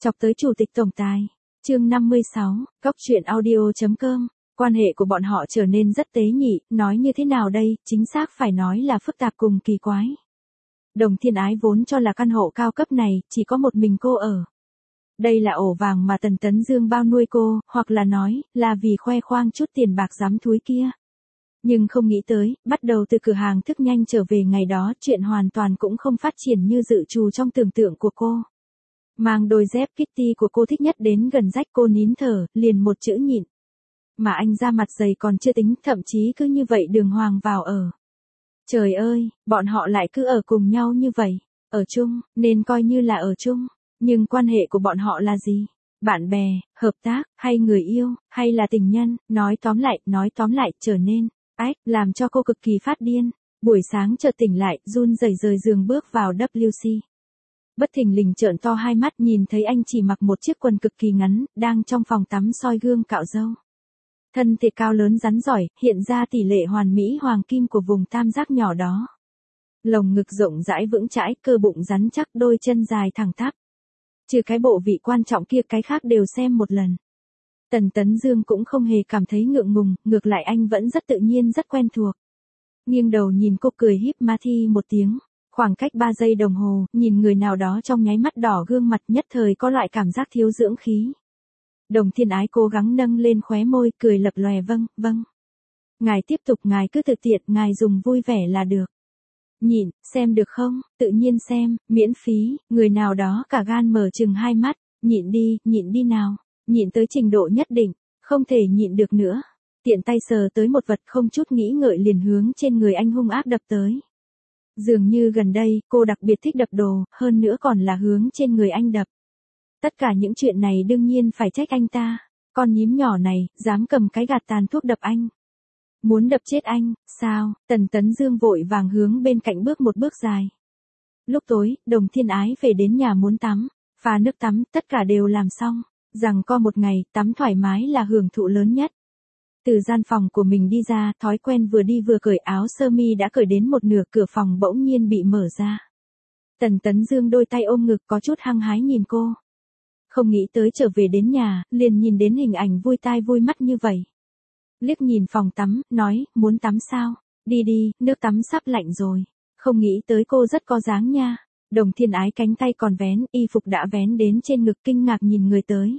Chọc tới chủ tịch tổng tài. Chương 56, Góc truyện audio.com. Quan hệ của bọn họ trở nên rất tế nhị, nói như thế nào đây, chính xác phải nói là phức tạp cùng kỳ quái. Đồng Thiên Ái vốn cho là căn hộ cao cấp này, chỉ có một mình cô ở. Đây là ổ vàng mà Tần Tấn Dương bao nuôi cô, hoặc là nói, là vì khoe khoang chút tiền bạc dám thúi kia. Nhưng không nghĩ tới, bắt đầu từ cửa hàng thức nhanh trở về ngày đó, chuyện hoàn toàn cũng không phát triển như dự trù trong tưởng tượng của cô. Mang đôi dép Kitty của cô thích nhất đến gần rách cô nín thở, liền một chữ nhịn. Mà anh ra mặt dày còn chưa tính, thậm chí cứ như vậy đường hoàng vào ở. Trời ơi, bọn họ lại cứ ở cùng nhau như vậy, ở chung, nên coi như là ở chung. Nhưng quan hệ của bọn họ là gì? Bạn bè, hợp tác, hay người yêu, hay là tình nhân, nói tóm lại trở nên, làm cho cô cực kỳ phát điên. Buổi sáng chợt tỉnh lại, run rẩy rời giường bước vào WC. Bất thình lình trợn to hai mắt nhìn thấy anh chỉ mặc một chiếc quần cực kỳ ngắn, đang trong phòng tắm soi gương cạo râu. Thân thể cao lớn rắn giỏi, hiện ra tỷ lệ hoàn mỹ hoàng kim của vùng tam giác nhỏ đó. Lồng ngực rộng rãi vững chãi, cơ bụng rắn chắc, đôi chân dài thẳng tắp. Trừ cái bộ vị quan trọng kia cái khác đều xem một lần. Tần Tấn Dương cũng không hề cảm thấy ngượng ngùng, ngược lại anh vẫn rất tự nhiên rất quen thuộc. Nghiêng đầu nhìn cô cười híp má thi một tiếng. Khoảng cách 3 giây đồng hồ, nhìn người nào đó trong nháy mắt đỏ gương mặt nhất thời có loại cảm giác thiếu dưỡng khí. Đồng Thiên Ái cố gắng nâng lên khóe môi cười lập lòe vâng. Ngài tiếp tục, ngài cứ tự tiện, ngài dùng vui vẻ là được. Nhịn, xem được không, tự nhiên xem, miễn phí, người nào đó cả gan mở chừng hai mắt, nhịn đi nào, nhịn tới trình độ nhất định, không thể nhịn được nữa. Tiện tay sờ tới một vật không chút nghĩ ngợi liền hướng trên người anh hung ác đập tới. Dường như gần đây, cô đặc biệt thích đập đồ, hơn nữa còn là hướng trên người anh đập. Tất cả những chuyện này đương nhiên phải trách anh ta. Con nhím nhỏ này, dám cầm cái gạt tàn thuốc đập anh. Muốn đập chết anh, sao? Tần Tấn Dương vội vàng hướng bên cạnh bước một bước dài. Lúc tối, Đồng Thiên Ái về đến nhà muốn tắm, pha nước tắm, tất cả đều làm xong. Rằng co một ngày, tắm thoải mái là hưởng thụ lớn nhất. Từ gian phòng của mình đi ra, thói quen vừa đi vừa cởi áo sơ mi đã cởi đến một nửa, cửa phòng bỗng nhiên bị mở ra. Tần Tấn Dương đôi tay ôm ngực có chút hăng hái nhìn cô. Không nghĩ tới trở về đến nhà, liền nhìn đến hình ảnh vui tai vui mắt như vậy. Liếc nhìn phòng tắm, nói, muốn tắm sao? Đi, nước tắm sắp lạnh rồi. Không nghĩ tới cô rất có dáng nha. Đồng Thiên Ái cánh tay còn vén, y phục đã vén đến trên ngực kinh ngạc nhìn người tới.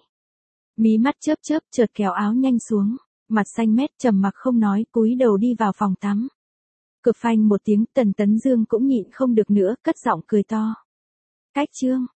Mí mắt chớp chợt kéo áo nhanh xuống. Mặt xanh mét trầm mặc không nói, cúi đầu đi vào phòng tắm. Cực phanh một tiếng, Tần Tấn Dương cũng nhịn không được nữa, cất giọng cười to. Cách chương,